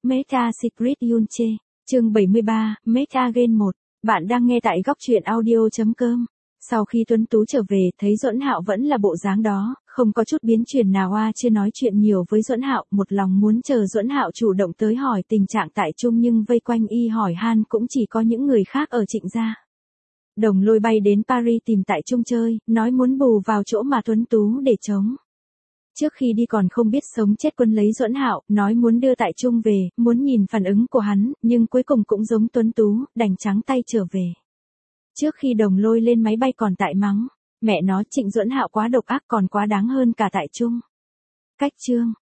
Meta Secret Yunche, chương 73, Meta Gen 1. Bạn đang nghe tại góc truyện audio.com. Sau khi Tuấn Tú trở về, thấy Duẫn Hạo vẫn là bộ dáng đó, không có chút biến chuyển nào. Chưa nói chuyện nhiều với Duẫn Hạo, một lòng muốn chờ Duẫn Hạo chủ động tới hỏi tình trạng tại Trung, nhưng vây quanh y hỏi han cũng chỉ có những người khác ở Trịnh gia. Đồng Lôi bay đến Paris tìm tại Trung chơi, nói muốn bù vào chỗ mà Tuấn Tú để trống. Trước khi đi còn không biết sống chết quân lấy Duẫn Hạo, nói muốn đưa tại Trung về, muốn nhìn phản ứng của hắn, nhưng cuối cùng cũng giống Tuấn Tú, đành trắng tay trở về. Trước khi Đồng Lôi lên máy bay còn tại mắng, mẹ nó Trịnh Duẫn Hạo quá độc ác, còn quá đáng hơn cả tại Trung. Cách chương.